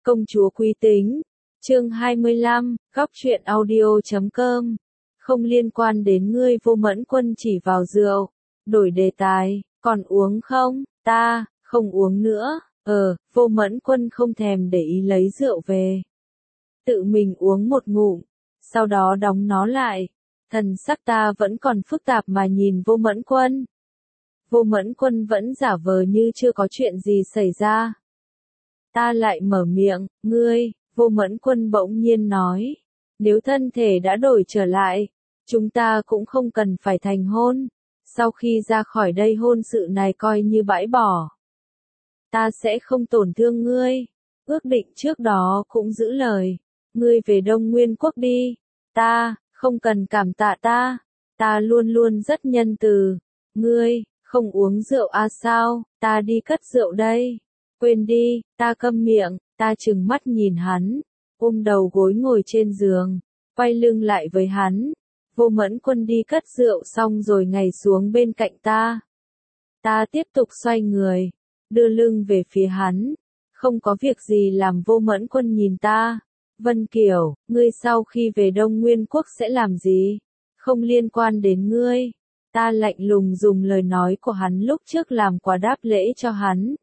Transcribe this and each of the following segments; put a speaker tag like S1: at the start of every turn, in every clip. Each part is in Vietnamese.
S1: Công chúa Quý Tính, chương 25, góc truyện audio.com. Không liên quan đến ngươi. Vô Mẫn Quân chỉ vào rượu, đổi đề tài, còn uống không? Ta, không uống nữa. Vô Mẫn Quân không thèm để ý lấy rượu về. Tự mình uống một ngụm, sau đó đóng nó lại. Thần sắc ta vẫn còn phức tạp mà nhìn Vô Mẫn Quân. Vô Mẫn Quân vẫn giả vờ như chưa có chuyện gì xảy ra. Ta lại mở miệng, ngươi. Vô Mẫn Quân bỗng nhiên nói, nếu thân thể đã đổi trở lại, chúng ta cũng không cần phải thành hôn. Sau khi ra khỏi đây hôn sự này coi như bãi bỏ. Ta sẽ không tổn thương ngươi. Ước định trước đó cũng giữ lời. Ngươi về Đông Nguyên Quốc đi. Ta, không cần cảm tạ ta. Ta luôn luôn rất nhân từ. Ngươi, không uống rượu à sao? Ta đi cất rượu đây. Quên đi, ta câm miệng. Ta trừng mắt nhìn hắn, ôm đầu gối ngồi trên giường, quay lưng lại với hắn. Vô Mẫn Quân đi cất rượu xong rồi ngồi xuống bên cạnh ta. Ta tiếp tục xoay người, đưa lưng về phía hắn. Không có việc gì làm. Vô Mẫn Quân nhìn ta. Vân Kiều, ngươi sau khi về Đông Nguyên Quốc sẽ làm gì? Không liên quan đến ngươi. Ta lạnh lùng dùng lời nói của hắn lúc trước làm quà đáp lễ cho hắn.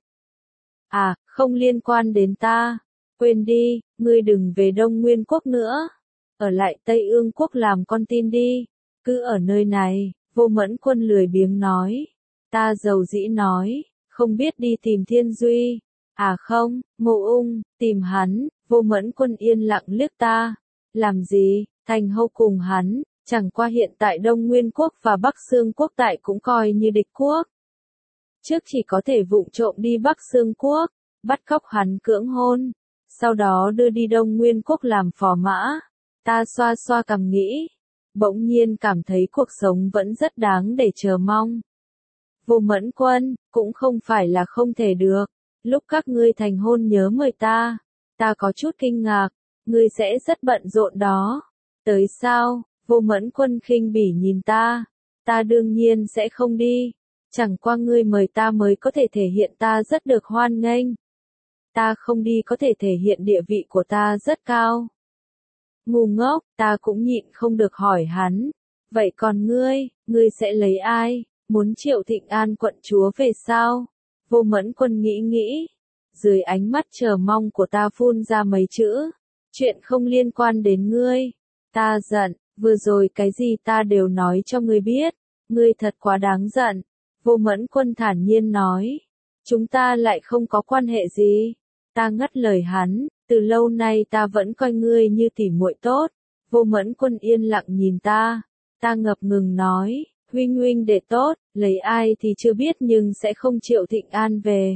S1: À, không liên quan đến ta. Quên đi, ngươi đừng về Đông Nguyên Quốc nữa. Ở lại Tây Ương Quốc làm con tin đi. Cứ ở nơi này. Vô Mẫn Quân lười biếng nói. Ta dầu dĩ nói, không biết đi tìm Thiên Duy. À không, Mộ Ung, tìm hắn. Vô Mẫn Quân yên lặng liếc ta. Làm gì, thành hầu cùng hắn. Chẳng qua hiện tại Đông Nguyên Quốc và Bắc Xương Quốc tại cũng coi như địch quốc. Trước chỉ có thể vụng trộm đi Bắc Xương Quốc, bắt cóc hắn cưỡng hôn, sau đó đưa đi Đông Nguyên Quốc làm phò mã. Ta xoa xoa cằm nghĩ, bỗng nhiên cảm thấy cuộc sống vẫn rất đáng để chờ mong. Vô Mẫn Quân, cũng không phải là không thể được. Lúc các ngươi thành hôn nhớ mời ta. Ta có chút kinh ngạc, ngươi sẽ rất bận rộn đó. Tới sao? Vô Mẫn Quân khinh bỉ nhìn ta. Ta đương nhiên sẽ không đi. Chẳng qua ngươi mời ta mới có thể thể hiện ta rất được hoan nghênh. Ta không đi có thể thể hiện địa vị của ta rất cao. Ngu ngốc, ta cũng nhịn không được hỏi hắn. Vậy còn ngươi sẽ lấy ai? Muốn Triệu Thịnh An quận chúa về sao? Vô Mẫn Quân nghĩ. Dưới ánh mắt chờ mong của ta phun ra mấy chữ. Chuyện không liên quan đến ngươi. Ta giận, vừa rồi cái gì ta đều nói cho ngươi biết. Ngươi thật quá đáng giận. Vô Mẫn Quân thản nhiên nói. Chúng ta lại không có quan hệ gì. Ta ngắt lời hắn, từ lâu nay ta vẫn coi ngươi như tỉ muội tốt. Vô Mẫn Quân yên lặng nhìn ta. Ta ngập ngừng nói, huynh đệ tốt, lấy ai thì chưa biết nhưng sẽ không Triệu Thịnh An về.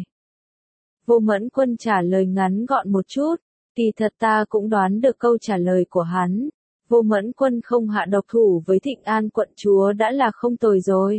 S1: Vô Mẫn Quân trả lời ngắn gọn một chút, kỳ thật ta cũng đoán được câu trả lời của hắn. Vô Mẫn Quân không hạ độc thủ với Thịnh An quận chúa đã là không tồi rồi.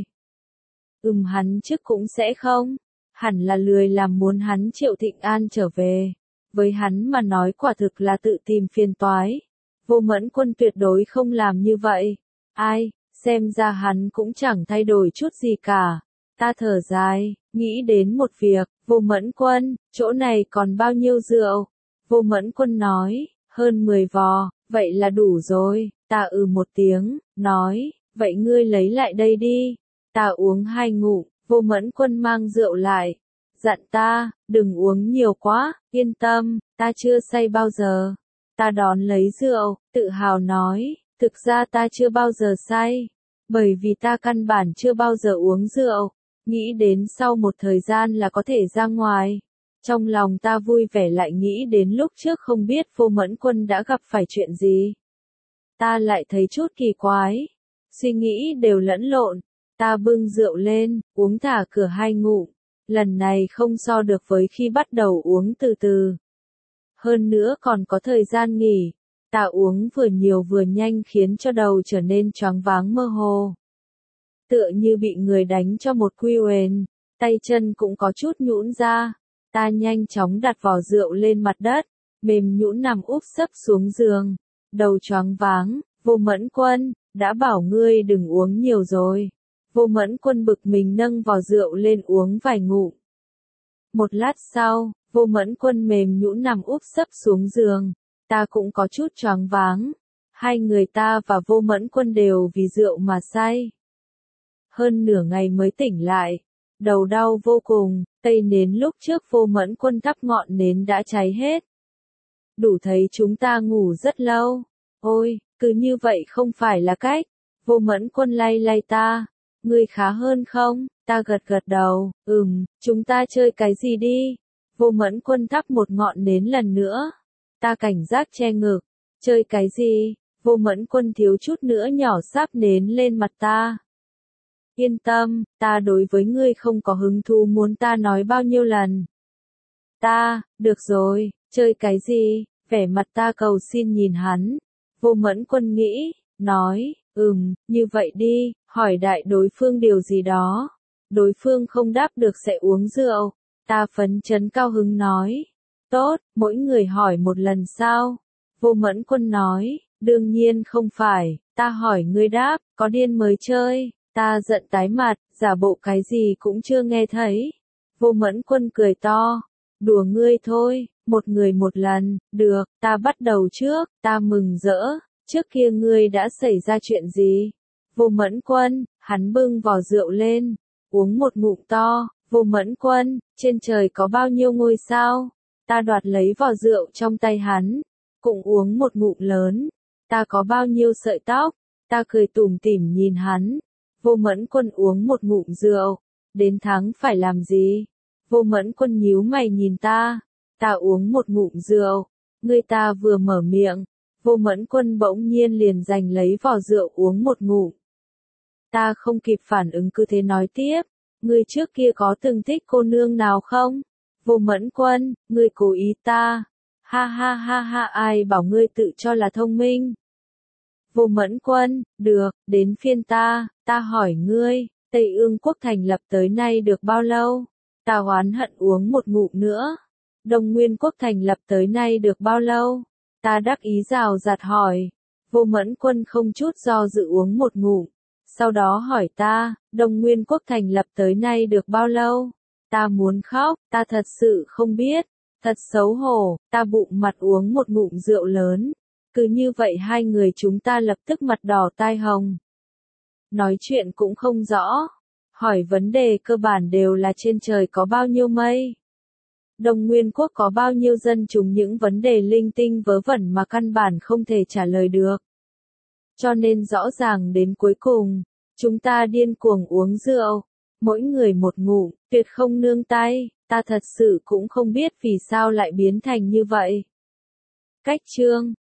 S1: Hắn trước cũng sẽ không. Hẳn là lười làm muốn hắn Triệu Thịnh An trở về. Với hắn mà nói quả thực là tự tìm phiền toái. Vô Mẫn Quân tuyệt đối không làm như vậy. Ai, xem ra hắn cũng chẳng thay đổi chút gì cả. Ta thở dài, nghĩ đến một việc. Vô Mẫn Quân, chỗ này còn bao nhiêu rượu? Vô Mẫn Quân nói, hơn 10 vò, vậy là đủ rồi. Ta một tiếng, nói, vậy ngươi lấy lại đây đi. Ta uống 2 ngụm. Vô Mẫn Quân mang rượu lại. Dặn ta, đừng uống nhiều quá, yên tâm, ta chưa say bao giờ. Ta đón lấy rượu, tự hào nói, thực ra ta chưa bao giờ say. Bởi vì ta căn bản chưa bao giờ uống rượu. Nghĩ đến sau một thời gian là có thể ra ngoài. Trong lòng ta vui vẻ lại nghĩ đến lúc trước không biết Vô Mẫn Quân đã gặp phải chuyện gì. Ta lại thấy chút kỳ quái. Suy nghĩ đều lẫn lộn. Ta bưng rượu lên, uống thả cửa 2 ngụm. Lần này không so được với khi bắt đầu uống từ từ. Hơn nữa còn có thời gian nghỉ. Ta uống vừa nhiều vừa nhanh khiến cho đầu trở nên choáng váng mơ hồ. Tựa như bị người đánh cho một quy uền, tay chân cũng có chút nhũn ra. Ta nhanh chóng đặt vò rượu lên mặt đất, mềm nhũn nằm úp sấp xuống giường. Đầu choáng váng, Vô Mẫn Quân, đã bảo ngươi đừng uống nhiều rồi. Vô Mẫn Quân bực mình nâng vò rượu lên uống vài ngụm. Một lát sau, Vô Mẫn Quân mềm nhũn nằm úp sấp xuống giường, ta cũng có chút choáng váng. Hai người ta và Vô Mẫn Quân đều vì rượu mà say. Hơn nửa ngày mới tỉnh lại, đầu đau vô cùng, cây nến lúc trước Vô Mẫn Quân thắp ngọn nến đã cháy hết. Đủ thấy chúng ta ngủ rất lâu. Ôi, cứ như vậy không phải là cách. Vô Mẫn Quân lay lay ta. Ngươi khá hơn không? Ta gật gật đầu, chúng ta chơi cái gì đi? Vô Mẫn Quân thắp một ngọn nến lần nữa. Ta cảnh giác che ngực. Chơi cái gì? Vô Mẫn Quân thiếu chút nữa nhỏ sáp nến lên mặt ta. Yên tâm, ta đối với ngươi không có hứng thú muốn ta nói bao nhiêu lần. Được rồi, chơi cái gì? Vẻ mặt ta cầu xin nhìn hắn. Vô Mẫn Quân nghĩ, nói, như vậy đi, hỏi đại đối phương điều gì đó. Đối phương không đáp được sẽ uống rượu. Ta phấn chấn cao hứng nói. Tốt, mỗi người hỏi một lần sao? Vô Mẫn Quân nói, đương nhiên không phải, ta hỏi ngươi đáp, có điên mới chơi. Ta giận tái mặt, giả bộ cái gì cũng chưa nghe thấy. Vô Mẫn Quân cười to. Đùa ngươi thôi, một người một lần, được, ta bắt đầu trước, ta mừng rỡ. Trước kia ngươi đã xảy ra chuyện gì? Vô Mẫn Quân, hắn bưng vò rượu lên, uống một ngụm to. Vô Mẫn Quân, trên trời có bao nhiêu ngôi sao? Ta đoạt lấy vò rượu trong tay hắn, cũng uống một ngụm lớn. Ta có bao nhiêu sợi tóc? Ta cười tủm tỉm nhìn hắn. Vô Mẫn Quân uống một ngụm rượu, đến tháng phải làm gì? Vô Mẫn Quân nhíu mày nhìn ta. Ta uống một ngụm rượu, người ta vừa mở miệng, Vô Mẫn Quân bỗng nhiên liền giành lấy vò rượu uống một ngụm. Ta không kịp phản ứng cứ thế nói tiếp, ngươi trước kia có từng thích cô nương nào không? Vô Mẫn Quân, ngươi cố ý ta. Ha ha ha ha, ai bảo ngươi tự cho là thông minh. Vô Mẫn Quân, được, đến phiên ta hỏi ngươi, Tây Ương quốc thành lập tới nay được bao lâu? Ta oán hận uống một ngụm nữa. Đông Nguyên quốc thành lập tới nay được bao lâu? Ta đắc ý rào rạt hỏi. Vô Mẫn Quân không chút do dự uống một ngụm. Sau đó hỏi ta, Đông Nguyên quốc thành lập tới nay được bao lâu? Ta muốn khóc, ta thật sự không biết. Thật xấu hổ, ta bụng mặt uống một ngụm rượu lớn. Cứ như vậy hai người chúng ta lập tức mặt đỏ tai hồng. Nói chuyện cũng không rõ. Hỏi vấn đề cơ bản đều là trên trời có bao nhiêu mây. Đông Nguyên quốc có bao nhiêu dân chúng, những vấn đề linh tinh vớ vẩn mà căn bản không thể trả lời được. Cho nên rõ ràng đến cuối cùng, chúng ta điên cuồng uống rượu. Mỗi người một ngụm, tuyệt không nương tay. Ta thật sự cũng không biết vì sao lại biến thành như vậy. Cách chương